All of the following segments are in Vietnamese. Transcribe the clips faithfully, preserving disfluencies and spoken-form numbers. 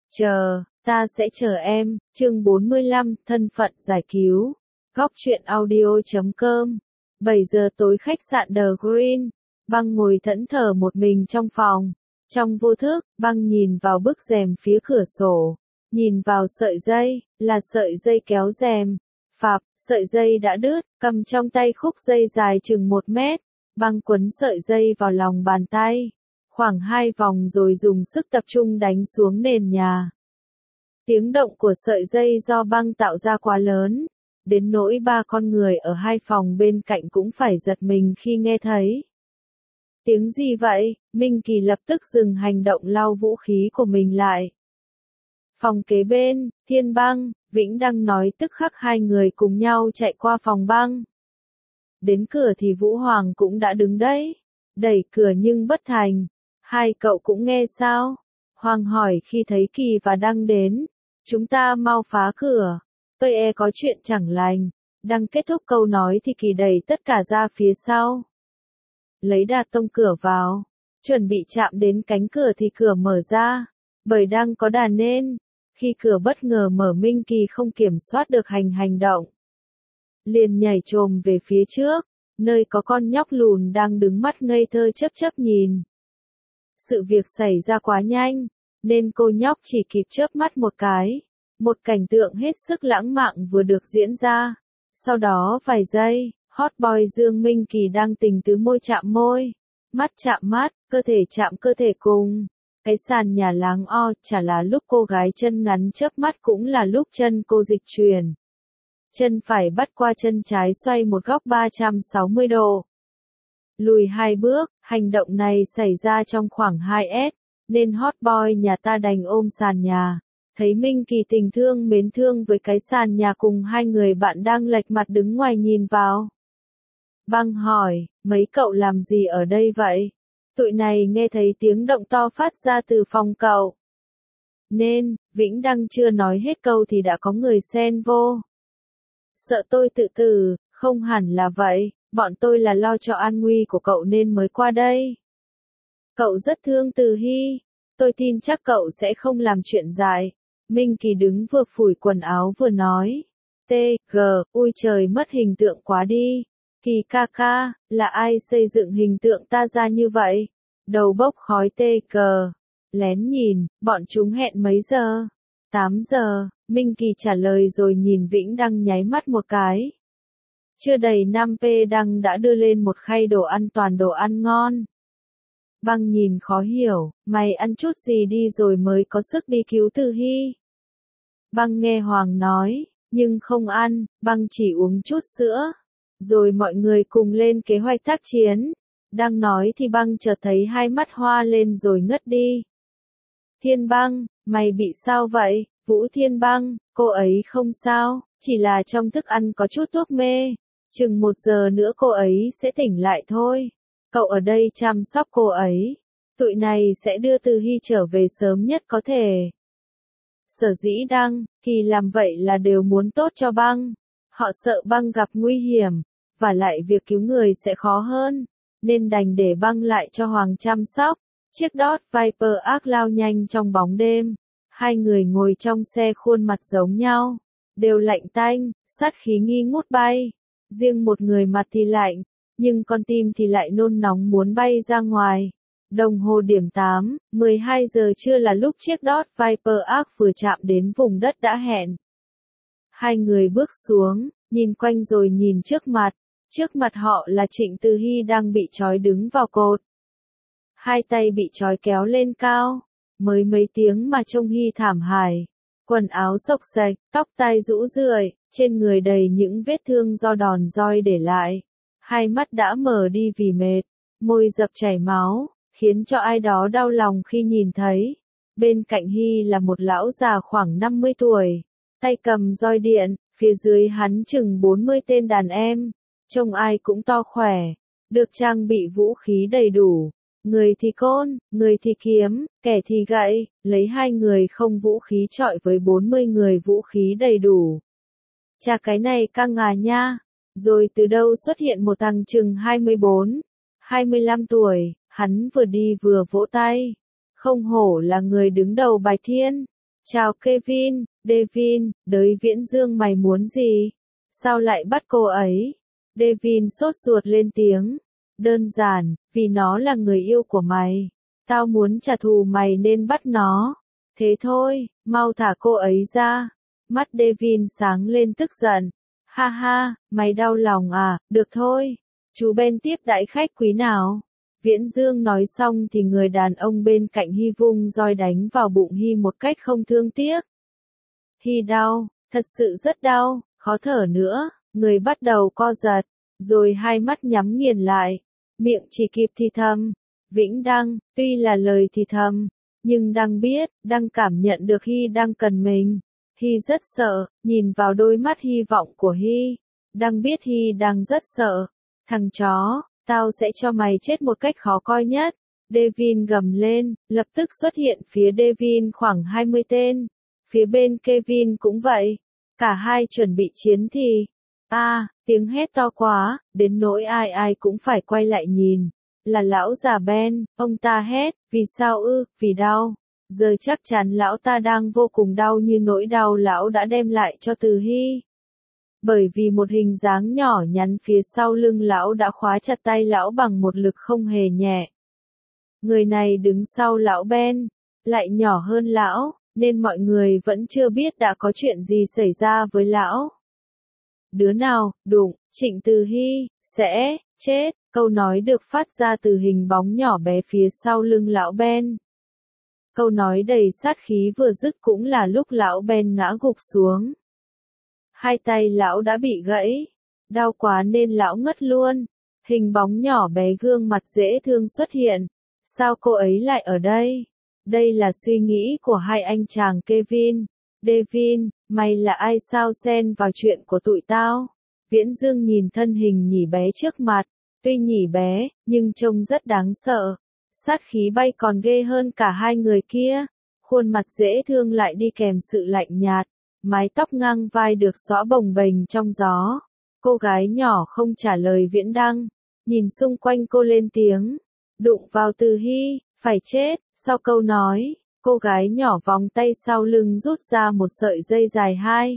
Chờ, ta sẽ chờ em, chương bốn mươi lăm, thân phận giải cứu. Góc truyện audio chấm com. bảy giờ tối khách sạn The Green. Băng ngồi thẫn thờ một mình trong phòng. Trong vô thức, băng nhìn vào bức rèm phía cửa sổ. Nhìn vào sợi dây, là sợi dây kéo rèm. Phạp, sợi dây đã đứt, cầm trong tay khúc dây dài chừng một mét. Băng quấn sợi dây vào lòng bàn tay. Khoảng hai vòng rồi dùng sức tập trung đánh xuống nền nhà. Tiếng động của sợi dây do băng tạo ra quá lớn, đến nỗi ba con người ở hai phòng bên cạnh cũng phải giật mình khi nghe thấy. Tiếng gì vậy? Minh Kỳ lập tức dừng hành động lau vũ khí của mình lại. Phòng kế bên, Thiên Băng, Vĩnh Đăng nói tức khắc hai người cùng nhau chạy qua phòng băng. Đến cửa thì Vũ Hoàng cũng đã đứng đấy, đẩy cửa nhưng bất thành. Hai cậu cũng nghe sao? Hoàng hỏi khi thấy Kỳ và Đăng đến. Chúng ta mau phá cửa. Tôi e có chuyện chẳng lành. Đăng kết thúc câu nói thì Kỳ đẩy tất cả ra phía sau. Lấy đà tông cửa vào. Chuẩn bị chạm đến cánh cửa thì cửa mở ra. Bởi Đăng có đà nên. Khi cửa bất ngờ mở, Minh Kỳ không kiểm soát được hành hành động. Liền nhảy chồm về phía trước. Nơi có con nhóc lùn đang đứng mắt ngây thơ chớp chớp nhìn. Sự việc xảy ra quá nhanh, nên cô nhóc chỉ kịp chớp mắt một cái. Một cảnh tượng hết sức lãng mạn vừa được diễn ra. Sau đó vài giây, hot boy Dương Minh Kỳ đang tình tứ môi chạm môi. Mắt chạm mắt, cơ thể chạm cơ thể cùng. Cái sàn nhà láng o, chả là lúc cô gái chân ngắn chớp mắt cũng là lúc chân cô dịch chuyển. Chân phải bắt qua chân trái xoay một góc ba trăm sáu mươi độ. Lùi hai bước, hành động này xảy ra trong khoảng hai mét, nên hot boy nhà ta đành ôm sàn nhà. Thấy Minh Kỳ tình thương mến thương với cái sàn nhà cùng hai người bạn đang lệch mặt đứng ngoài nhìn vào. Băng hỏi, mấy cậu làm gì ở đây vậy? Tụi này nghe thấy tiếng động to phát ra từ phòng cậu. Nên, Vĩnh Đăng chưa nói hết câu thì đã có người xen vô. Sợ tôi tự tử, không hẳn là vậy. Bọn tôi là lo cho an nguy của cậu nên mới qua đây. Cậu rất thương Từ Hy. Tôi tin chắc cậu sẽ không làm chuyện dại. Minh Kỳ đứng vừa phủi quần áo vừa nói. T, G, ui trời mất hình tượng quá đi. Kỳ ca ca, là ai xây dựng hình tượng ta ra như vậy? Đầu bốc khói T, G. Lén nhìn, bọn chúng hẹn mấy giờ? tám giờ, Minh Kỳ trả lời rồi nhìn Vĩnh Đăng nháy mắt một cái. Chưa đầy năm phút Đăng đã đưa lên một khay đồ ăn toàn đồ ăn ngon. Băng nhìn khó hiểu, mày ăn chút gì đi rồi mới có sức đi cứu Từ Hy. Băng nghe Hoàng nói, nhưng không ăn, băng chỉ uống chút sữa. Rồi mọi người cùng lên kế hoạch tác chiến. Đang nói thì băng chợt thấy hai mắt hoa lên rồi ngất đi. Thiên Băng, mày bị sao vậy? Vũ Thiên Băng, cô ấy không sao, chỉ là trong thức ăn có chút thuốc mê. Chừng một giờ nữa cô ấy sẽ tỉnh lại thôi. Cậu ở đây chăm sóc cô ấy. Tụi này sẽ đưa Từ Hy trở về sớm nhất có thể. Sở dĩ Đăng, Kỳ làm vậy là đều muốn tốt cho băng. Họ sợ băng gặp nguy hiểm, và lại việc cứu người sẽ khó hơn, nên đành để băng lại cho Hoàng chăm sóc. Chiếc Dodge Viper ác lao nhanh trong bóng đêm. Hai người ngồi trong xe khuôn mặt giống nhau, đều lạnh tanh, sát khí nghi ngút bay. Riêng một người mặt thì lạnh, nhưng con tim thì lại nôn nóng muốn bay ra ngoài. Đồng hồ điểm tám, mười hai giờ trưa là lúc chiếc Dodge Viper ác vừa chạm đến vùng đất đã hẹn. Hai người bước xuống, nhìn quanh rồi nhìn trước mặt. Trước mặt họ là Trịnh Từ Hy đang bị trói đứng vào cột. Hai tay bị trói kéo lên cao. Mới mấy tiếng mà trông Hy thảm hại. Quần áo xộc xệch, tóc tai rũ rượi, trên người đầy những vết thương do đòn roi để lại. Hai mắt đã mở đi vì mệt, môi dập chảy máu, khiến cho ai đó đau lòng khi nhìn thấy. Bên cạnh Hy là một lão già khoảng năm mươi tuổi, tay cầm roi điện, phía dưới hắn chừng bốn mươi tên đàn em. Trông ai cũng to khỏe, được trang bị vũ khí đầy đủ. Người thì côn, người thì kiếm, kẻ thì gậy, lấy hai người không vũ khí chọi với bốn mươi người vũ khí đầy đủ. Chà cái này căng à nha. Rồi từ đâu xuất hiện một thằng chừng hai mươi bốn, hai mươi lăm tuổi, hắn vừa đi vừa vỗ tay. Không hổ là người đứng đầu Bạch Thiên. Chào Kevin, Devin, đới Viễn Dương mày muốn gì? Sao lại bắt cô ấy? Devin sốt ruột lên tiếng. Đơn giản, vì nó là người yêu của mày. Tao muốn trả thù mày nên bắt nó. Thế thôi, mau thả cô ấy ra. Mắt Devin sáng lên tức giận. Ha ha, mày đau lòng à, được thôi. Chú Ben tiếp đãi khách quý nào. Viễn Dương nói xong thì người đàn ông bên cạnh Hy vung roi đánh vào bụng Hy một cách không thương tiếc. Hy đau, thật sự rất đau, khó thở nữa, người bắt đầu co giật, rồi hai mắt nhắm nghiền lại, miệng chỉ kịp thì thầm. Vĩnh Đăng, tuy là lời thì thầm, nhưng Đăng biết, Đăng cảm nhận được Hy đang cần mình. Hy rất sợ, nhìn vào đôi mắt hy vọng của Hy. Đăng biết Hy đang rất sợ. Thằng chó, tao sẽ cho mày chết một cách khó coi nhất. Devin gầm lên, lập tức xuất hiện phía Devin khoảng hai mươi tên. Phía bên Kevin cũng vậy. Cả hai chuẩn bị chiến thì. A, à, tiếng hét to quá, đến nỗi ai ai cũng phải quay lại nhìn. Là lão già Ben, ông ta hét, vì sao ư, vì đau. Giờ chắc chắn lão ta đang vô cùng đau như nỗi đau lão đã đem lại cho Từ Hy. Bởi vì một hình dáng nhỏ nhắn phía sau lưng lão đã khóa chặt tay lão bằng một lực không hề nhẹ. Người này đứng sau lão Ben, lại nhỏ hơn lão, nên mọi người vẫn chưa biết đã có chuyện gì xảy ra với lão. Đứa nào, đụng, Trịnh Từ Hy, sẽ, chết, câu nói được phát ra từ hình bóng nhỏ bé phía sau lưng lão Ben. Câu nói đầy sát khí vừa dứt cũng là lúc lão Ben ngã gục xuống. Hai tay lão đã bị gãy, đau quá nên lão ngất luôn. Hình bóng nhỏ bé gương mặt dễ thương xuất hiện. Sao cô ấy lại ở đây? Đây là suy nghĩ của hai anh chàng Kevin. Devin, mày là ai sao xen vào chuyện của tụi tao? Viễn Dương nhìn thân hình nhỉ bé trước mặt. Tuy nhỉ bé, nhưng trông rất đáng sợ. Sát khí bay còn ghê hơn cả hai người kia. Khuôn mặt dễ thương lại đi kèm sự lạnh nhạt. Mái tóc ngang vai được xõa bồng bềnh trong gió. Cô gái nhỏ không trả lời Viễn Đăng. Nhìn xung quanh cô lên tiếng. Đụng vào Từ Hy, phải chết. Sau câu nói, cô gái nhỏ vòng tay sau lưng rút ra một sợi dây dài hai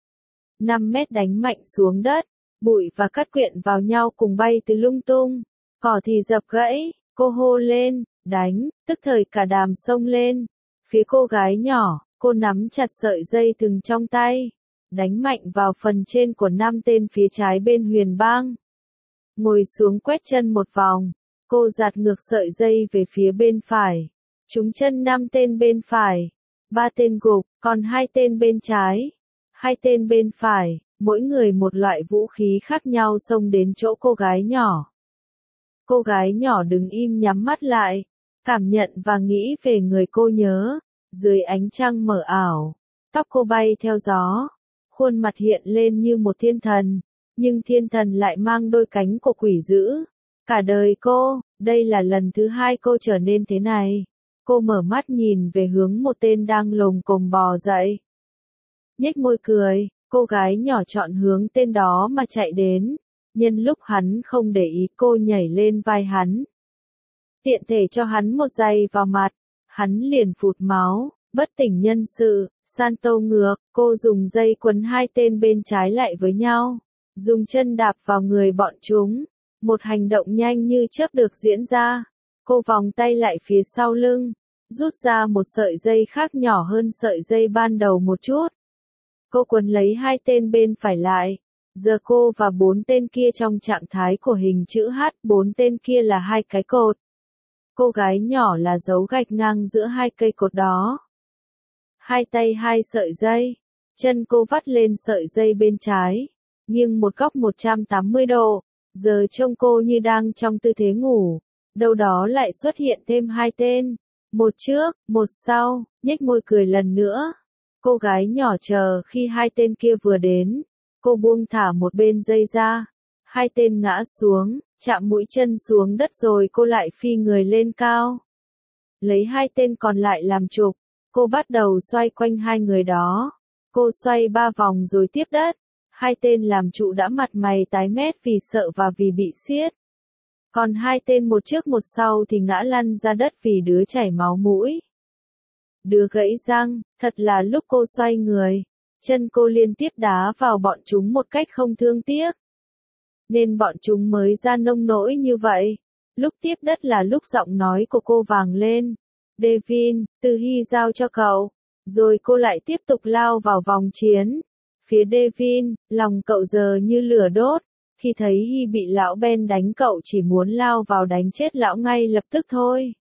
năm mét đánh mạnh xuống đất. Bụi và cát quyện vào nhau cùng bay từ lung tung. Cỏ thì dập gãy. Cô hô lên, đánh, tức thời cả đám xông lên. Phía cô gái nhỏ, cô nắm chặt sợi dây thừng trong tay. Đánh mạnh vào phần trên của năm tên phía trái bên Huyền Bang. Ngồi xuống quét chân một vòng. Cô giạt ngược sợi dây về phía bên phải. Trúng chân năm tên bên phải. Ba tên gục, còn hai tên bên trái. Hai tên bên phải, mỗi người một loại vũ khí khác nhau xông đến chỗ cô gái nhỏ. Cô gái nhỏ đứng im nhắm mắt lại, cảm nhận và nghĩ về người cô nhớ. Dưới ánh trăng mờ ảo, tóc cô bay theo gió, khuôn mặt hiện lên như một thiên thần, nhưng thiên thần lại mang đôi cánh của quỷ dữ. Cả đời cô, đây là lần thứ hai cô trở nên thế này. Cô mở mắt nhìn về hướng một tên đang lồm cồm bò dậy. Nhếch môi cười, cô gái nhỏ chọn hướng tên đó mà chạy đến. Nhân lúc hắn không để ý cô nhảy lên vai hắn. Tiện thể cho hắn một giày vào mặt. Hắn liền phụt máu, bất tỉnh nhân sự. Santo ngược, cô dùng dây quấn hai tên bên trái lại với nhau. Dùng chân đạp vào người bọn chúng. Một hành động nhanh như chớp được diễn ra. Cô vòng tay lại phía sau lưng. Rút ra một sợi dây khác nhỏ hơn sợi dây ban đầu một chút. Cô quấn lấy hai tên bên phải lại. Giờ cô và bốn tên kia trong trạng thái của hình chữ H, bốn tên kia là hai cái cột. Cô gái nhỏ là dấu gạch ngang giữa hai cây cột đó. Hai tay hai sợi dây. Chân cô vắt lên sợi dây bên trái. Nghiêng một góc một trăm tám mươi độ. Giờ trông cô như đang trong tư thế ngủ. Đâu đó lại xuất hiện thêm hai tên. Một trước, một sau, nhếch môi cười lần nữa. Cô gái nhỏ chờ khi hai tên kia vừa đến. Cô buông thả một bên dây ra. Hai tên ngã xuống, chạm mũi chân xuống đất rồi cô lại phi người lên cao. Lấy hai tên còn lại làm trục. Cô bắt đầu xoay quanh hai người đó. Cô xoay ba vòng rồi tiếp đất. Hai tên làm trụ đã mặt mày tái mét vì sợ và vì bị siết. Còn hai tên một trước một sau thì ngã lăn ra đất vì đứa chảy máu mũi. đứa gãy răng, thật là lúc cô xoay người, chân cô liên tiếp đá vào bọn chúng một cách không thương tiếc. Nên bọn chúng mới ra nông nỗi như vậy. Lúc tiếp đất là lúc giọng nói của cô vang lên. Devin, Từ Hy giao cho cậu. Rồi cô lại tiếp tục lao vào vòng chiến. Phía Devin, lòng cậu giờ như lửa đốt. Khi thấy Hy bị lão Ben đánh cậu chỉ muốn lao vào đánh chết lão ngay lập tức thôi.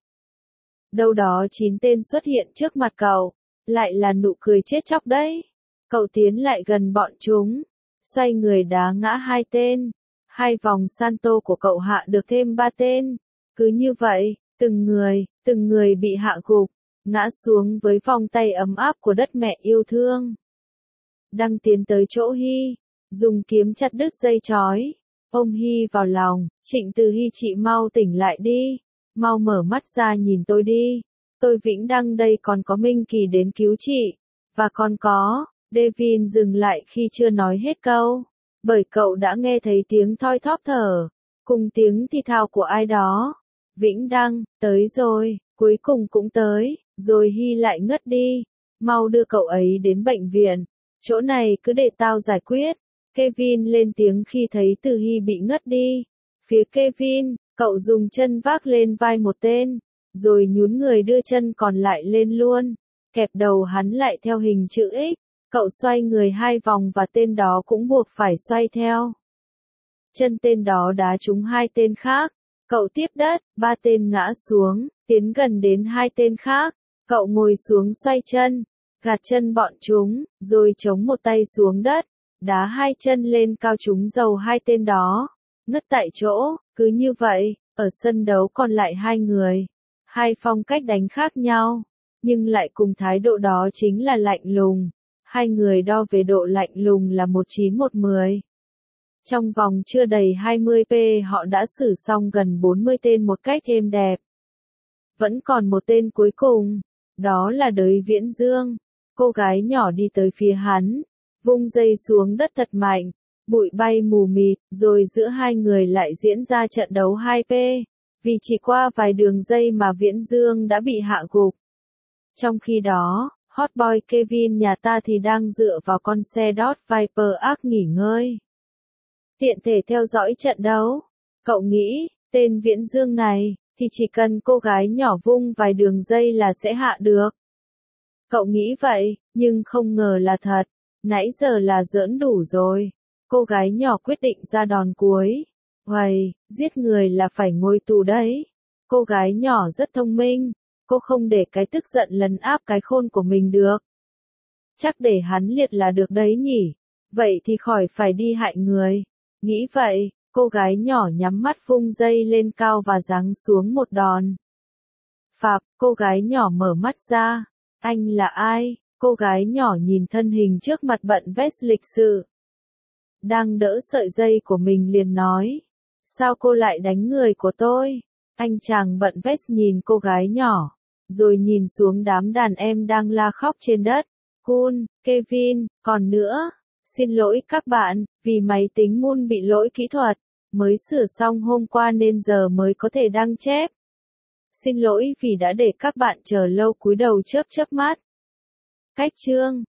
Đâu đó chín tên xuất hiện trước mặt cậu. Lại là nụ cười chết chóc đấy. Cậu tiến lại gần bọn chúng. Xoay người đá ngã hai tên. Hai vòng Santo của cậu hạ được thêm ba tên. Cứ như vậy, từng người, từng người bị hạ gục, ngã xuống với vòng tay ấm áp của đất mẹ yêu thương. Đang tiến tới chỗ Hy, dùng kiếm chặt đứt dây chói, ôm Hy vào lòng. Trịnh Từ Hy, chị mau tỉnh lại đi, mau mở mắt ra nhìn tôi đi. Tôi Vĩnh Đăng đây, còn có Minh Kỳ đến cứu chị, và còn có. Devin dừng lại khi chưa nói hết câu, bởi cậu đã nghe thấy tiếng thoi thóp thở, cùng tiếng thì thào của ai đó. Vĩnh Đăng, tới rồi, cuối cùng cũng tới, rồi Hy lại ngất đi. Mau đưa cậu ấy đến bệnh viện, chỗ này cứ để tao giải quyết. Kevin lên tiếng khi thấy Từ Hy bị ngất đi. Phía Kevin, cậu dùng chân vác lên vai một tên, rồi nhún người đưa chân còn lại lên luôn, kẹp đầu hắn lại theo hình chữ X. Cậu xoay người hai vòng và tên đó cũng buộc phải xoay theo. Chân tên đó đá trúng hai tên khác. Cậu tiếp đất, ba tên ngã xuống, tiến gần đến hai tên khác. Cậu ngồi xuống xoay chân, gạt chân bọn chúng, rồi chống một tay xuống đất, đá hai chân lên cao trúng đầu hai tên đó. Ngất tại chỗ, cứ như vậy, ở sân đấu còn lại hai người. Hai phong cách đánh khác nhau, nhưng lại cùng thái độ đó chính là lạnh lùng. Hai người đo về độ lạnh lùng là một chín một mười. Trong vòng chưa đầy hai mươi phút họ đã xử xong gần bốn mươi tên một cách êm đẹp. Vẫn còn một tên cuối cùng, đó là Đới Viễn Dương. Cô gái nhỏ đi tới phía hắn, vung dây xuống đất thật mạnh, bụi bay mù mịt, rồi giữa hai người lại diễn ra trận đấu hai phút. Vì chỉ qua vài đường dây mà Viễn Dương đã bị hạ gục. Trong khi đó, hot boy Kevin nhà ta thì đang dựa vào con xe Dodge Viper ác nghỉ ngơi. Tiện thể theo dõi trận đấu. Cậu nghĩ, tên Viễn Dương này, thì chỉ cần cô gái nhỏ vung vài đường dây là sẽ hạ được. Cậu nghĩ vậy, nhưng không ngờ là thật. Nãy giờ là giỡn đủ rồi. Cô gái nhỏ quyết định ra đòn cuối. Uầy, giết người là phải ngồi tù đấy. Cô gái nhỏ rất thông minh. Cô không để cái tức giận lấn áp cái khôn của mình được. Chắc để hắn liệt là được đấy nhỉ. Vậy thì khỏi phải đi hại người. Nghĩ vậy, cô gái nhỏ nhắm mắt vung dây lên cao và giáng xuống một đòn. Phạp, cô gái nhỏ mở mắt ra. Anh là ai? Cô gái nhỏ nhìn thân hình trước mặt bận vest lịch sự. Đang đỡ sợi dây của mình liền nói. Sao cô lại đánh người của tôi? Anh chàng bận vest nhìn cô gái nhỏ, rồi nhìn xuống đám đàn em đang la khóc trên đất. Cool, Kevin, còn nữa. Xin lỗi các bạn, vì máy tính Moon bị lỗi kỹ thuật, mới sửa xong hôm qua nên giờ mới có thể đăng chép. Xin lỗi vì đã để các bạn chờ lâu, cúi đầu chớp chớp mắt. Cách chương